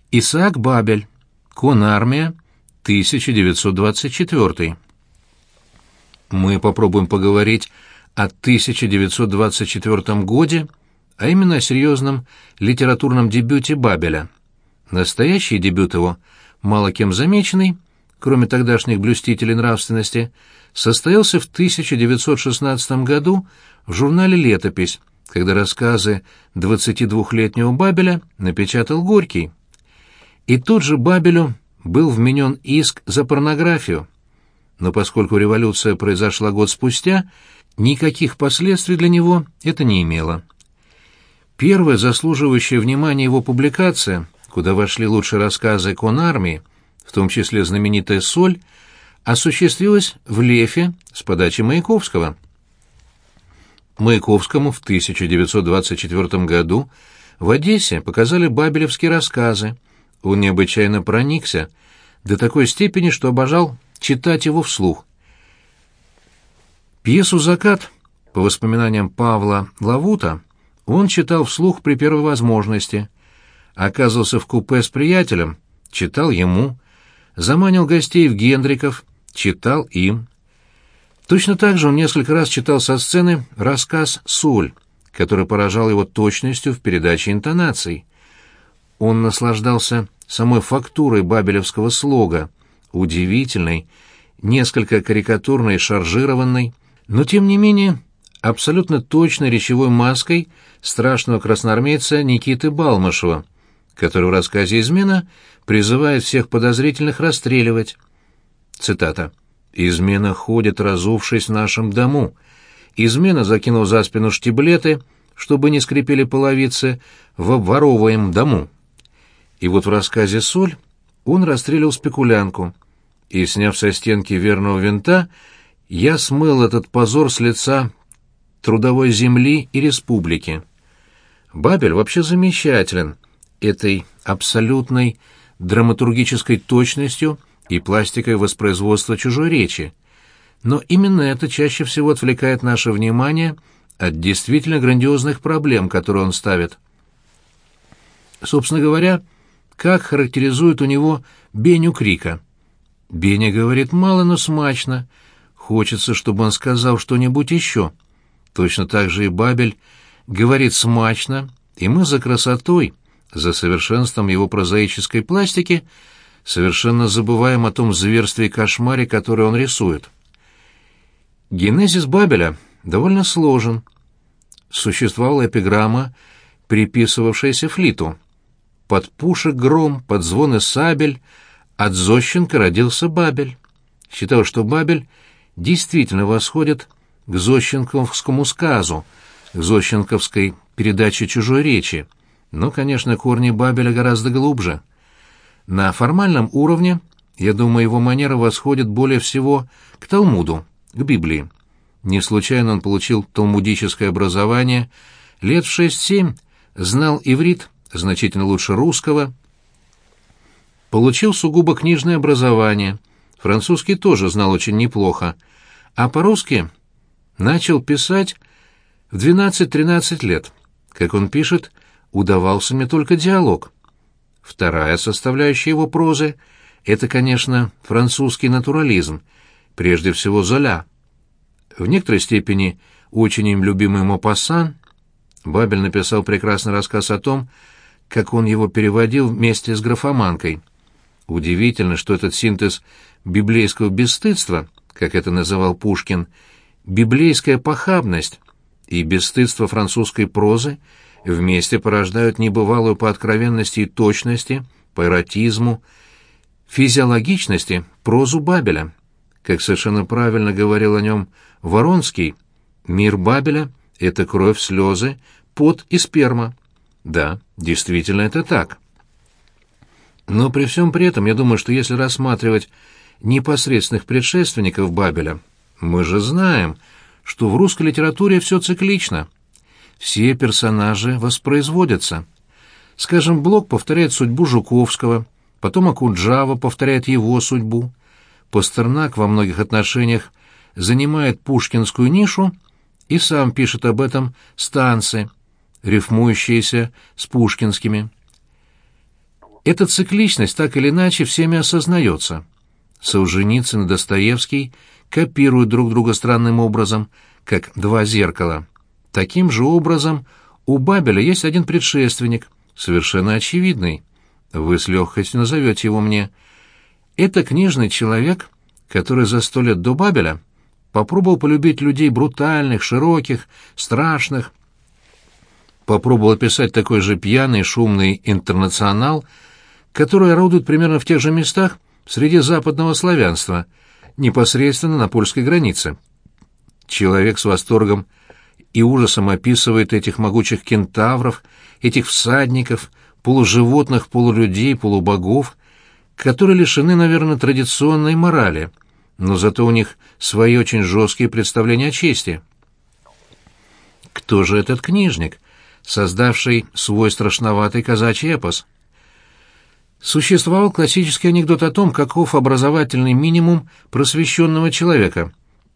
Исаак Бабель. Конармия. 1924. Мы попробуем поговорить о 1924 годе, а именно о серьезном литературном дебюте Бабеля. Настоящий дебют его, мало кем замеченный, кроме тогдашних блюстителей нравственности, состоялся в 1916 году в журнале «Летопись», когда рассказы 22-летнего Бабеля напечатал Горький. И тут же Бабелю был вменен иск за порнографию. Но поскольку революция произошла год спустя, никаких последствий для него это не имело. Первая заслуживающая внимания его публикация, куда вошли лучшие рассказы конармии, в том числе знаменитая «Соль», осуществилась в Лефе с подачи Маяковского. Маяковскому в 1924 году в Одессе показали бабелевские рассказы. Он необычайно проникся, до такой степени, что обожал читать его вслух. Пьесу «Закат», по воспоминаниям Павла Лавута, он читал вслух при первой возможности. Оказывался в купе с приятелем, читал ему, заманил гостей в Гендриков, читал им. Точно так же он несколько раз читал со сцены рассказ «Соль», который поражал его точностью в передаче интонаций. Он наслаждался самой фактурой бабелевского слога, удивительной, несколько карикатурной и шаржированной, но тем не менее абсолютно точной речевой маской страшного красноармейца Никиты Балмашева, который в рассказе «Измена» призывает всех подозрительных расстреливать. Цитата. «Измена ходит, разувшись в нашем дому. Измена, закинув за спину штиблеты, чтобы не скрипели половицы, в обворовываем дому». И вот в рассказе «Соль» он расстрелял спекулянку. И, сняв со стенки верного винта, я смыл этот позор с лица трудовой земли и республики. Бабель вообще замечателен этой абсолютной драматургической точностью и пластикой воспроизводства чужой речи. Но именно это чаще всего отвлекает наше внимание от действительно грандиозных проблем, которые он ставит. Собственно говоря, как характеризует у него Беню Крика? Беня говорит мало, но смачно. Хочется, чтобы он сказал что-нибудь еще. Точно так же и Бабель говорит смачно, и мы за красотой, за совершенством его прозаической пластики совершенно забываем о том зверстве и кошмаре, который он рисует. Генезис Бабеля довольно сложен. Существовала эпиграмма, приписывавшаяся Флиту. «Под пушек гром, под звоны сабель, от Зощенко родился Бабель». Считал, что Бабель действительно восходит к зощенковскому сказу, к зощенковской передаче чужой речи, но, конечно, корни Бабеля гораздо глубже. На формальном уровне, я думаю, его манера восходит более всего к Талмуду, к Библии. Не случайно он получил талмудическое образование, лет в 6-7 знал иврит значительно лучше русского, получил сугубо книжное образование, французский тоже знал очень неплохо, а по-русски начал писать в 12-13 лет. Как он пишет, удавался мне только диалог. Вторая составляющая его прозы — это, конечно, французский натурализм, прежде всего Золя. В некоторой степени очень им любимый Мопассан. Бабель написал прекрасный рассказ о том, как он его переводил вместе с графоманкой. Удивительно, что этот синтез библейского бесстыдства, как это называл Пушкин, библейская похабность и бесстыдство французской прозы вместе порождают небывалую по откровенности и точности, по эротизму, физиологичности прозу Бабеля. Как совершенно правильно говорил о нем Воронский, мир Бабеля — это кровь, слезы, пот и сперма. Да, действительно это так. Но при всем при этом, я думаю, что если рассматривать непосредственных предшественников Бабеля, мы же знаем, что в русской литературе все циклично. Все персонажи воспроизводятся. Скажем, Блок повторяет судьбу Жуковского, потом Окуджава повторяет его судьбу. Пастернак во многих отношениях занимает пушкинскую нишу и сам пишет об этом станцы, рифмующиеся с пушкинскими. Эта цикличность так или иначе всеми осознается. Солженицын и Достоевский копируют друг друга странным образом, как два зеркала. Таким же образом у Бабеля есть один предшественник, совершенно очевидный. Вы с легкостью назовете его мне. Это книжный человек, который за 100 лет до Бабеля попробовал полюбить людей брутальных, широких, страшных. Попробовал описать такой же пьяный, шумный интернационал, который орудует примерно в тех же местах среди западного славянства, непосредственно на польской границе. Человек с восторгом и ужасом описывает этих могучих кентавров, этих всадников, полуживотных, полулюдей, полубогов, которые лишены, наверное, традиционной морали, но зато у них свои очень жесткие представления о чести. Кто же этот книжник, создавший свой страшноватый казачий эпос? Существовал классический анекдот о том, каков образовательный минимум просвещенного человека.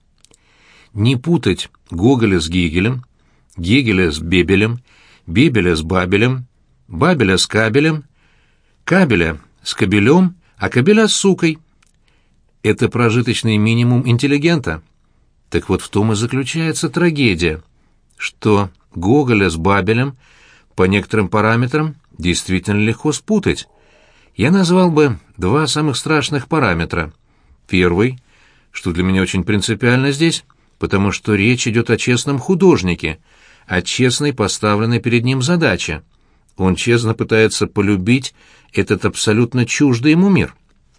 Не путать Гоголя с Гегелем, Гегеля с Бебелем, Бебеля с Бабелем, Бабеля с Кабелем, Кабеля с Кобелем, а Кобеля с сукой. Это прожиточный минимум интеллигента. Так вот в том и заключается трагедия, что Гоголя с Бабелем по некоторым параметрам действительно легко спутать. Я назвал бы два самых страшных параметра. Первый, что для меня очень принципиально здесь, потому что речь идет о честном художнике, о честной поставленной перед ним задаче. Он честно пытается полюбить этот абсолютно чуждый ему мир.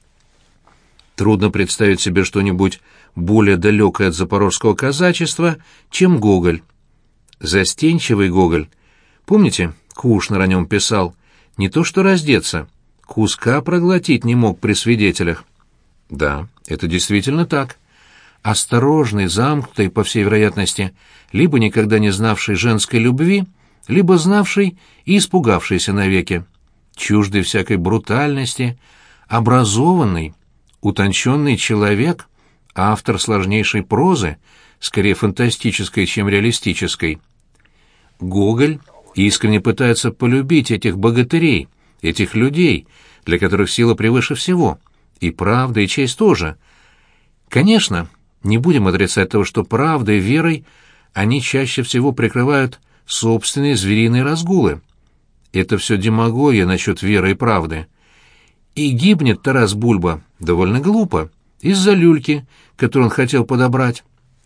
Трудно представить себе что-нибудь более далекое от запорожского казачества, чем Гоголь. Застенчивый Гоголь. Помните, Кушнер о нем писал, не то что раздеться, куска проглотить не мог при свидетелях. Да, это действительно так. Осторожный, замкнутый, по всей вероятности, либо никогда не знавший женской любви, либо знавший и испугавшийся навеки, чуждый всякой брутальности, образованный, утонченный человек, автор сложнейшей прозы, скорее фантастической, чем реалистической. Гоголь искренне пытается полюбить этих богатырей, этих людей, для которых сила превыше всего, и правда, и честь тоже. Конечно, не будем отрицать того, что правдой и верой они чаще всего прикрывают собственные звериные разгулы. Это все демагогия насчет веры и правды. И гибнет Тарас Бульба довольно глупо, из-за люльки, которую он хотел подобрать.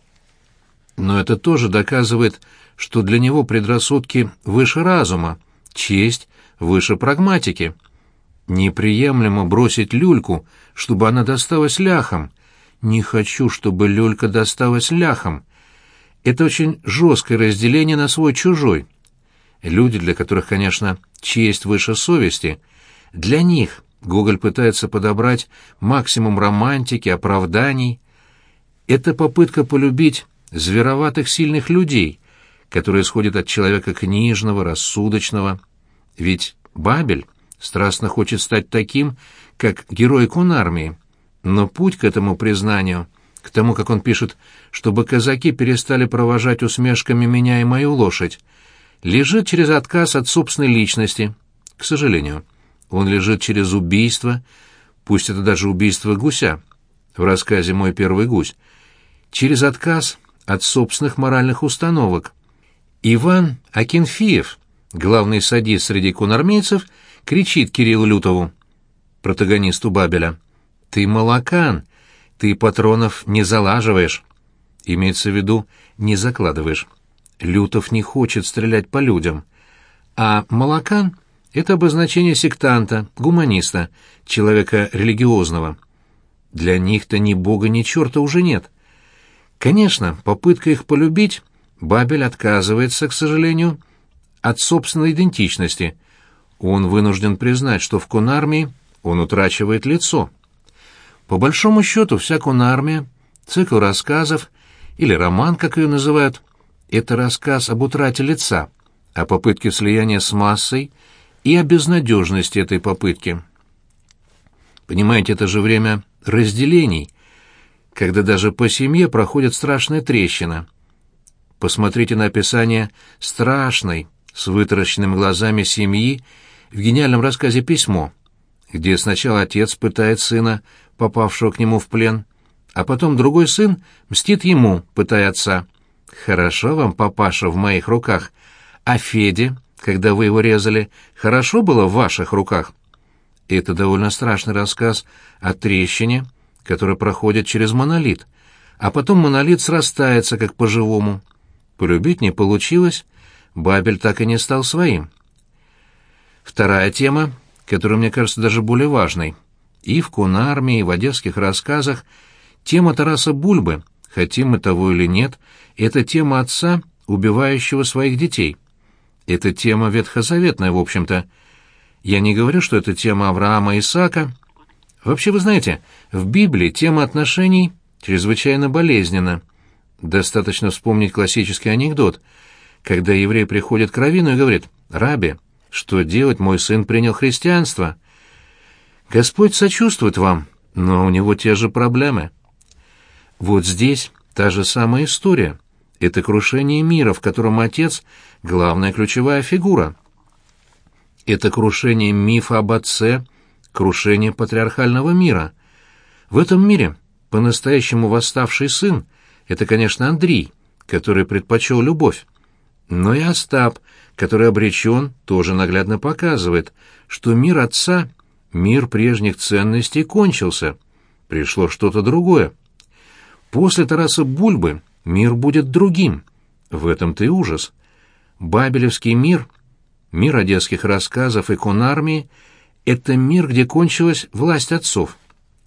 Но это тоже доказывает, что для него предрассудки выше разума, честь выше прагматики. Неприемлемо бросить люльку, чтобы она досталась ляхам. Не хочу, чтобы люлька досталась ляхам. Это очень жесткое разделение на свой-чужой. Люди, для которых, конечно, честь выше совести, для них Гоголь пытается подобрать максимум романтики, оправданий. Это попытка полюбить звероватых сильных людей, которые исходят от человека книжного, рассудочного. Ведь Бабель страстно хочет стать таким, как герой конармии, но путь к этому признанию, к тому, как он пишет, чтобы казаки перестали провожать усмешками меня и мою лошадь, лежит через отказ от собственной личности. К сожалению, он лежит через убийство, пусть это даже убийство гуся, в рассказе «Мой первый гусь», через отказ от собственных моральных установок. Иван Акинфеев, главный садист среди конармейцев, кричит Кириллу Лютову, протагонисту Бабеля: «Ты молокан, ты патронов не залаживаешь». Имеется в виду, не закладываешь. Лютов не хочет стрелять по людям. А молокан — это обозначение сектанта, гуманиста, человека религиозного. Для них-то ни бога, ни черта уже нет. Конечно, попытка их полюбить, Бабель отказывается, к сожалению, от собственной идентичности. Он вынужден признать, что в конармии он утрачивает лицо. По большому счету, вся конармия, цикл рассказов, или роман, как ее называют, это рассказ об утрате лица, о попытке слияния с массой и о безнадежности этой попытки. Понимаете, это же время разделений, когда даже по семье проходит страшная трещина. Посмотрите на описание страшной, с вытаращенными глазами семьи в гениальном рассказе «Письмо». где сначала отец пытает сына, попавшего к нему в плен, а потом другой сын мстит ему, пытая отца. Хорошо вам, папаша, в моих руках, а Феде, когда вы его резали, хорошо было в ваших руках? Это довольно страшный рассказ о трещине, которая проходит через монолит, а потом монолит срастается, как по-живому. Полюбить не получилось, Бабель так и не стал своим. Вторая тема, которая мне кажется даже более важной, и в Кунармии, и в одесских рассказах, тема Тараса Бульбы, хотим мы того или нет, это тема отца, убивающего своих детей. Это тема ветхозаветная, в общем-то. Я не говорю, что это тема Авраама и Исаака. Вообще, вы знаете, в Библии тема отношений чрезвычайно болезненна. Достаточно вспомнить классический анекдот, когда еврей приходит к раввину и говорит: «Рабби, что делать, мой сын принял христианство?» Господь сочувствует вам, но у него те же проблемы. Вот здесь та же самая история. Это крушение мира, в котором отец — главная ключевая фигура. Это крушение мифа об отце, крушение патриархального мира. В этом мире по-настоящему восставший сын — это, конечно, Андрей, который предпочел любовь. Но и Остап, который обречен, тоже наглядно показывает, что мир отца, мир прежних ценностей кончился. Пришло что-то другое. После Тараса Бульбы мир будет другим. В этом-то и ужас. Бабелевский мир, мир одесских рассказов и Кунармии — это мир, где кончилась власть отцов.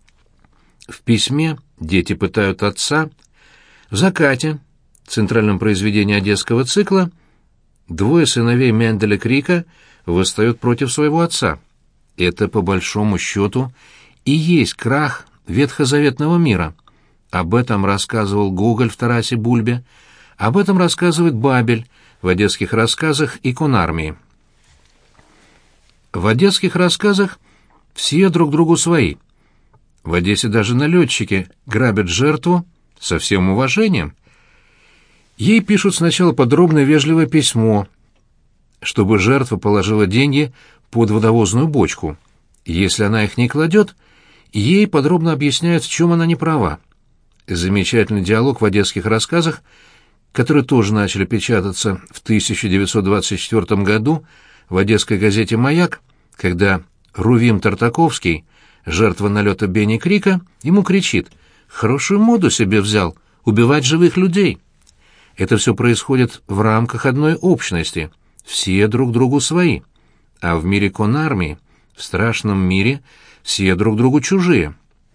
В письме дети пытают отца. В «Закате», центральном произведении одесского цикла, двое сыновей Менделя Крика восстают против своего отца. Это, по большому счету, и есть крах ветхозаветного мира. Об этом рассказывал Гоголь в Тарасе Бульбе, об этом рассказывает Бабель в одесских рассказах и Кунармии. В одесских рассказах все друг другу свои. В Одессе даже налетчики грабят жертву со всем уважением. Ей пишут сначала подробное вежливое письмо, чтобы жертва положила деньги под водовозную бочку. Если она их не кладет, ей подробно объясняют, в чем она не права. Замечательный диалог в одесских рассказах, которые тоже начали печататься в 1924 году в одесской газете «Маяк», когда Рувим Тартаковский, жертва налета Бени Крика, ему кричит: «Хорошую моду себе взял — убивать живых людей». Это все происходит в рамках одной общности, все друг другу свои. А в мире Кунармии, в страшном мире, все друг другу чужие.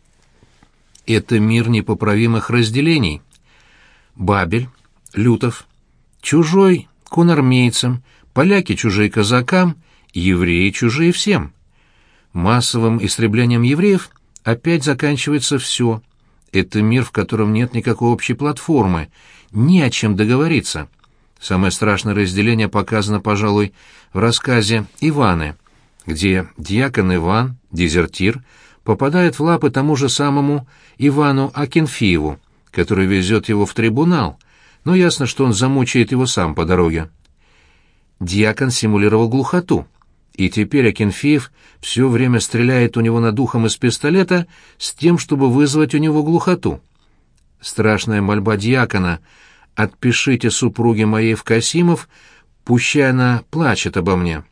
Это мир непоправимых разделений. Бабель, Лютов, чужой кунармейцам, поляки чужие казакам, евреи чужие всем. Массовым истреблением евреев опять заканчивается все. Это мир, в котором нет никакой общей платформы, не о чем договориться. Самое страшное разделение показано, пожалуй, в рассказе «Иваны», где дьякон Иван, дезертир, попадает в лапы тому же самому Ивану Акинфееву, который везет его в трибунал, но ясно, что он замучает его сам по дороге. Дьякон симулировал глухоту, и теперь Акинфеев все время стреляет у него над ухом из пистолета с тем, чтобы вызвать у него глухоту. Страшная мольба дьякона: «Отпишите супруге моей в Касимов, пущай она плачет обо мне».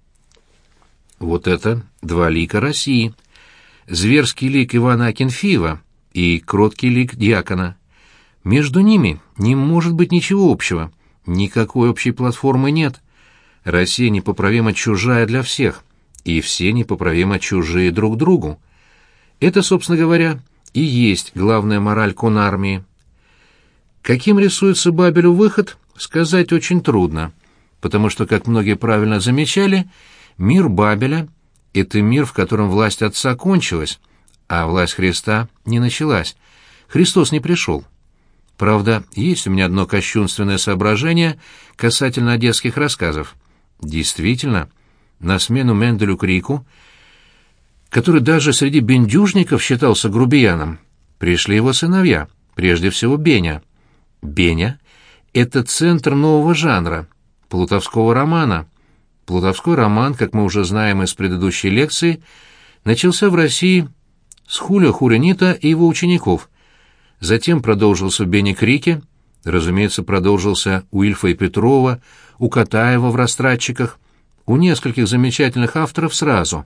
Вот это два лика России. Зверский лик Ивана Акинфеева и кроткий лик дьякона. Между ними не может быть ничего общего, никакой общей платформы нет. Россия непоправимо чужая для всех, и все непоправимо чужие друг другу. Это, собственно говоря, и есть главная мораль Кунармии. Каким рисуется Бабелю выход, сказать очень трудно, потому что, как многие правильно замечали, мир Бабеля — это мир, в котором власть Отца кончилась, а власть Христа не началась. Христос не пришел. Правда, есть у меня одно кощунственное соображение касательно одесских рассказов. Действительно, на смену Менделю Крику, который даже среди бендюжников считался грубияном, пришли его сыновья, прежде всего Беня. Беня — это центр нового жанра, плутовского романа. Плутовской роман, как мы уже знаем из предыдущей лекции, начался в России с Хулио Хуренита и его учеников, затем продолжился в Бене Крике, разумеется, продолжился у Ильфа и Петрова, у Катаева в «Растратчиках», у нескольких замечательных авторов сразу.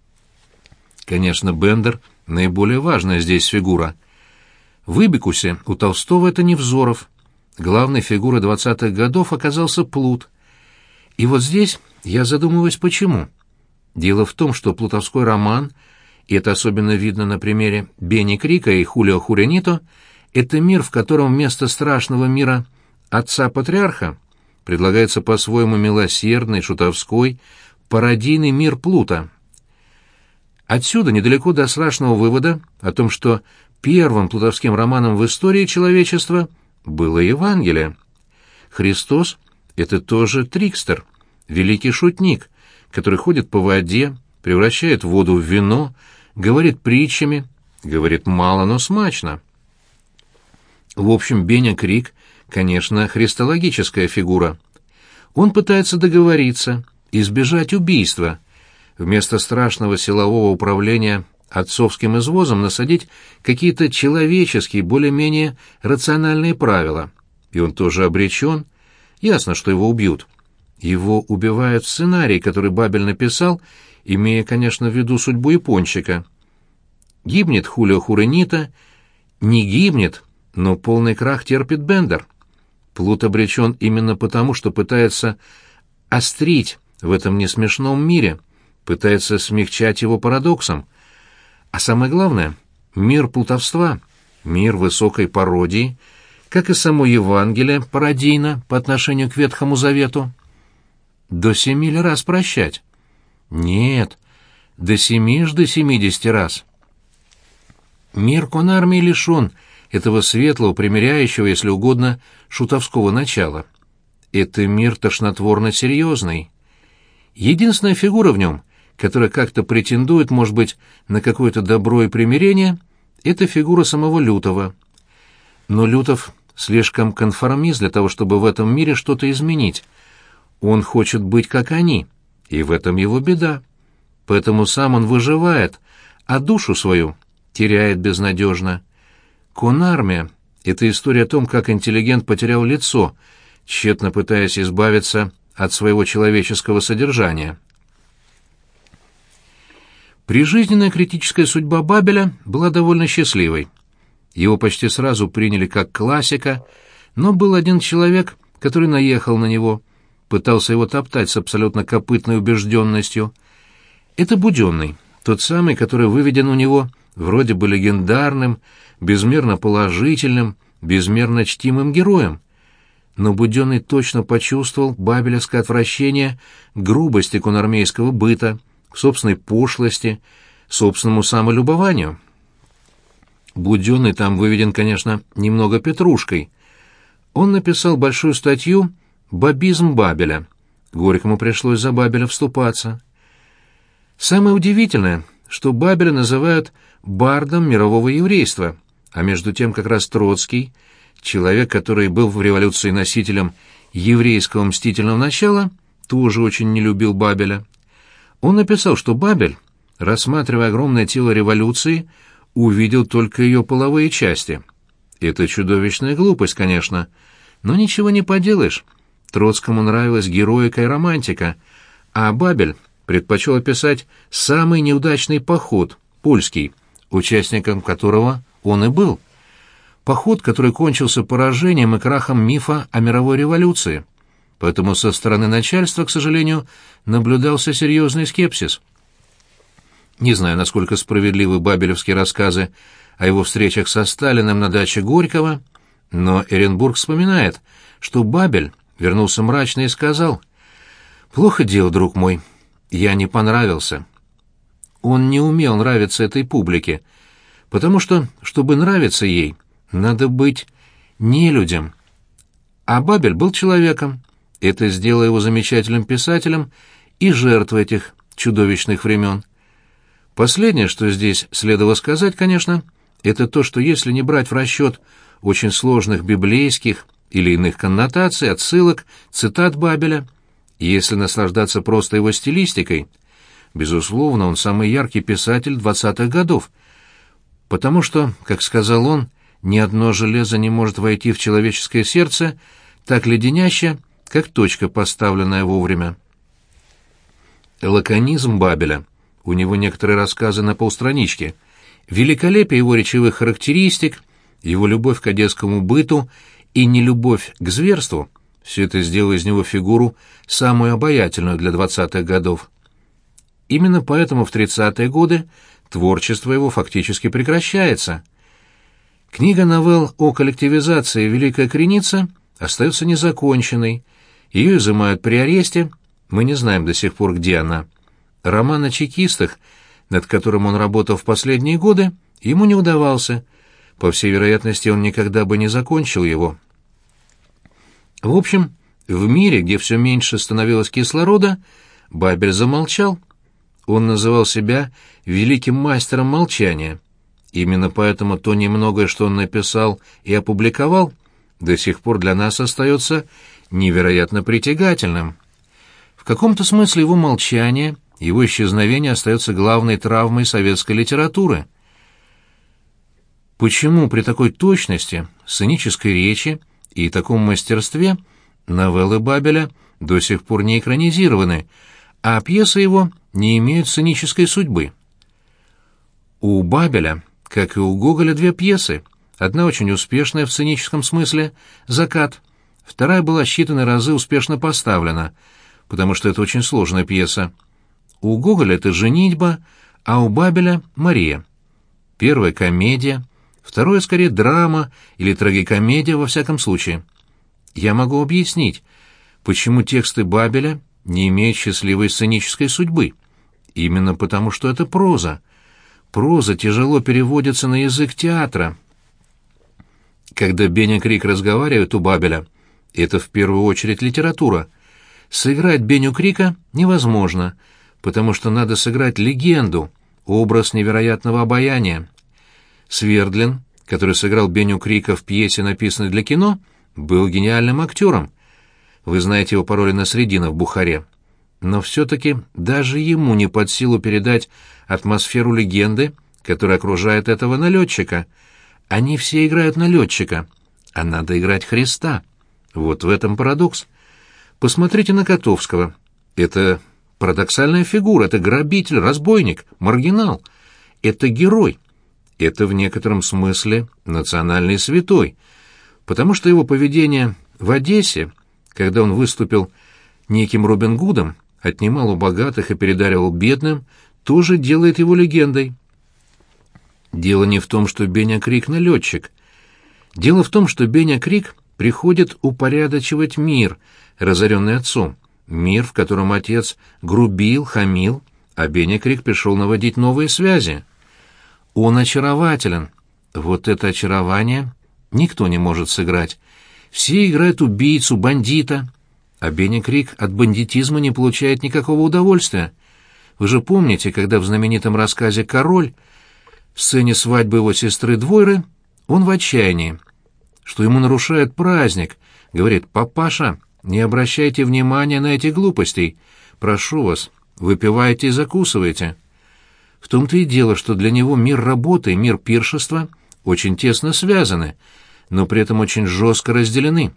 Конечно, Бендер — наиболее важная здесь фигура. В «Ибикусе» у Толстого это Невзоров. Главной фигурой 20-х годов оказался Плут. И вот здесь я задумываюсь, почему. Дело в том, что плутовской роман, и это особенно видно на примере Бени Крика и Хулио Хуренито, это мир, в котором вместо страшного мира отца-патриарха предлагается по-своему милосердный, шутовской, пародийный мир Плута. Отсюда недалеко до страшного вывода о том, что первым плутовским романом в истории человечества было Евангелие. Христос — это тоже трикстер, великий шутник, который ходит по воде, превращает воду в вино, говорит притчами, говорит мало, но смачно. В общем, Беня Крик, конечно, христологическая фигура. Он пытается договориться, избежать убийства, вместо страшного силового управления отцовским извозом насадить какие-то человеческие, более-менее рациональные правила. И он тоже обречен. Ясно, что его убьют. Его убивают в сценарии, который Бабель написал, имея, конечно, в виду судьбу Япончика. Гибнет Хулио Хуренита, не гибнет, но полный крах терпит Бендер. Плут обречен именно потому, что пытается острить в этом несмешном мире, пытается смягчать его парадоксом. А самое главное, мир плутовства, мир высокой пародии, как и само Евангелие пародийно по отношению к Ветхому Завету. До 7 раз прощать? Нет, до 70 раз. Мир конармии лишен этого светлого, примиряющего, если угодно, шутовского начала. Это мир тошнотворно серьезный. Единственная фигура в нем, которая как-то претендует, может быть, на какое-то добро и примирение, это фигура самого Лютова. Но Лютов слишком конформист для того, чтобы в этом мире что-то изменить. Он хочет быть как они, и в этом его беда. Поэтому сам он выживает, а душу свою теряет безнадежно. Конармия — это история о том, как интеллигент потерял лицо, тщетно пытаясь избавиться от своего человеческого содержания. Прижизненная критическая судьба Бабеля была довольно счастливой. Его почти сразу приняли как классика, но был один человек, который наехал на него, пытался его топтать с абсолютно копытной убежденностью. Это Буденный, тот самый, который выведен у него вроде бы легендарным, безмерно положительным, безмерно чтимым героем. Но Буденный точно почувствовал бабелевское отвращение к грубости конармейского быта, к собственной пошлости, собственному самолюбованию. Буденный там выведен, конечно, немного петрушкой. Он написал большую статью «Бабизм Бабеля». Горькому пришлось за Бабеля вступаться. Самое удивительное, что Бабеля называют бардом мирового еврейства, а между тем как раз Троцкий, человек, который был в революции носителем еврейского мстительного начала, тоже очень не любил Бабеля. Он написал, что Бабель, рассматривая огромное тело революции, увидел только ее половые части. Это чудовищная глупость, конечно, но ничего не поделаешь. Троцкому нравилась героика и романтика, а Бабель предпочел описать самый неудачный поход, польский, участником которого он и был. Поход, который кончился поражением и крахом мифа о мировой революции. Поэтому со стороны начальства, к сожалению, наблюдался серьезный скепсис. Не знаю, насколько справедливы бабелевские рассказы о его встречах со Сталиным на даче Горького, но Эренбург вспоминает, что Бабель вернулся мрачно и сказал: «Плохо дело, друг мой, я не понравился». Он не умел нравиться этой публике, потому что, чтобы нравиться ей, надо быть нелюдям. А Бабель был человеком. Это сделало его замечательным писателем и жертвой этих чудовищных времен. Последнее, что здесь следовало сказать, конечно, это то, что если не брать в расчет очень сложных библейских или иных коннотаций, отсылок, цитат Бабеля, если наслаждаться просто его стилистикой, безусловно, он самый яркий писатель 20-х годов, потому что, как сказал он, ни одно железо не может войти в человеческое сердце так леденяще, как точка, поставленная вовремя. Лаконизм Бабеля, у него некоторые рассказы на полстранички, великолепие его речевых характеристик, его любовь к одесскому быту и нелюбовь к зверству — все это сделало из него фигуру самую обаятельную для 20-х годов. Именно поэтому в 30-е годы творчество его фактически прекращается. Книга новелл о коллективизации «Великая Креница» остается незаконченной, ее изымают при аресте, мы не знаем до сих пор, где она. Роман о чекистах, над которым он работал в последние годы, ему не удавался, по всей вероятности, он никогда бы не закончил его. В общем, в мире, где все меньше становилось кислорода, Бабель замолчал. Он называл себя великим мастером молчания. Именно поэтому то немногое, что он написал и опубликовал, до сих пор для нас остается невероятно притягательным. В каком-то смысле его молчание, его исчезновение остается главной травмой советской литературы. Почему при такой точности, сценической речи и таком мастерстве новеллы Бабеля до сих пор не экранизированы, а пьесы его не имеют сценической судьбы? У Бабеля, как и у Гоголя, две пьесы. Одна очень успешная в сценическом смысле «Закат», вторая была считанные разы успешно поставлена, потому что это очень сложная пьеса. У Гоголя это «Женитьба», а у Бабеля «Мария». Первая — комедия, второе скорее драма или трагикомедия во всяком случае. Я могу объяснить, почему тексты Бабеля не имеют счастливой сценической судьбы. Именно потому, что это проза. Проза тяжело переводится на язык театра. Когда Беня Крик разговаривает у Бабеля, это в первую очередь литература. Сыграть Беню Крика невозможно, потому что надо сыграть легенду, образ невероятного обаяния. Свердлин, который сыграл Беню Крика в пьесе, написанной для кино, был гениальным актером. Вы знаете его по роли Насреддина в «Бухаре». Но все-таки даже ему не под силу передать атмосферу легенды, которая окружает этого налетчика. Они все играют налетчика, а надо играть Христа. Вот в этом парадокс. Посмотрите на Котовского. Это парадоксальная фигура, это грабитель, разбойник, маргинал. Это герой. Это в некотором смысле национальный святой, потому что его поведение в Одессе, когда он выступил неким Робин Гудом, отнимал у богатых и передаривал бедным, тоже делает его легендой. Дело не в том, что Беня Крик налетчик. Дело в том, что Беня Крик приходит упорядочивать мир, разоренный отцом, мир, в котором отец грубил, хамил, а Беня Крик пришел наводить новые связи. Он очарователен. Вот это очарование никто не может сыграть. Все играют убийцу, бандита, а Беня Крик от бандитизма не получает никакого удовольствия. Вы же помните, когда в знаменитом рассказе «Король» в сцене свадьбы его сестры Двойры он в отчаянии, что ему нарушает праздник, говорит: «Папаша, не обращайте внимания на эти глупости. Прошу вас, выпивайте и закусывайте». В том-то и дело, что для него мир работы и мир пиршества очень тесно связаны, но при этом очень жестко разделены.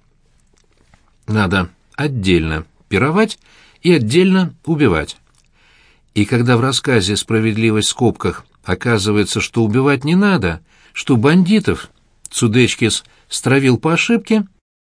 Надо отдельно пировать и отдельно убивать. И когда в рассказе «Справедливость в скобках» оказывается, что убивать не надо, что бандитов Цудечкис стравил по ошибке,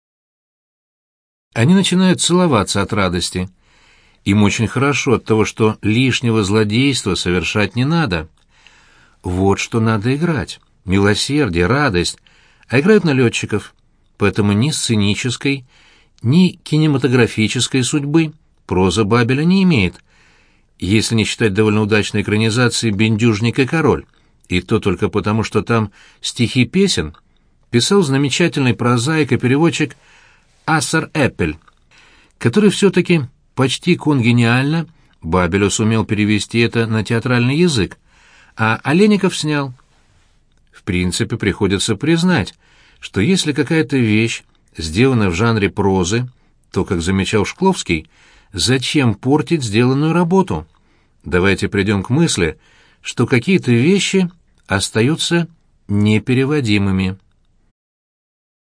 они начинают целоваться от радости. Им очень хорошо от того, что лишнего злодейства совершать не надо. Вот что надо играть. Милосердие, радость. А играют налетчиков. Поэтому ни сценической, ни кинематографической судьбы проза Бабеля не имеет, если не считать довольно удачной экранизации «Бендюжник и король», и то только потому, что там стихи песен писал замечательный прозаик и переводчик Ассар Эппель, который все-таки почти конгениально Бабелю сумел перевести это на театральный язык, а Олейников снял. В принципе, приходится признать, что если какая-то вещь сделана в жанре прозы, то, как замечал Шкловский, зачем портить сделанную работу? давайте придем к мысли, что какие-то вещи остаются непереводимыми.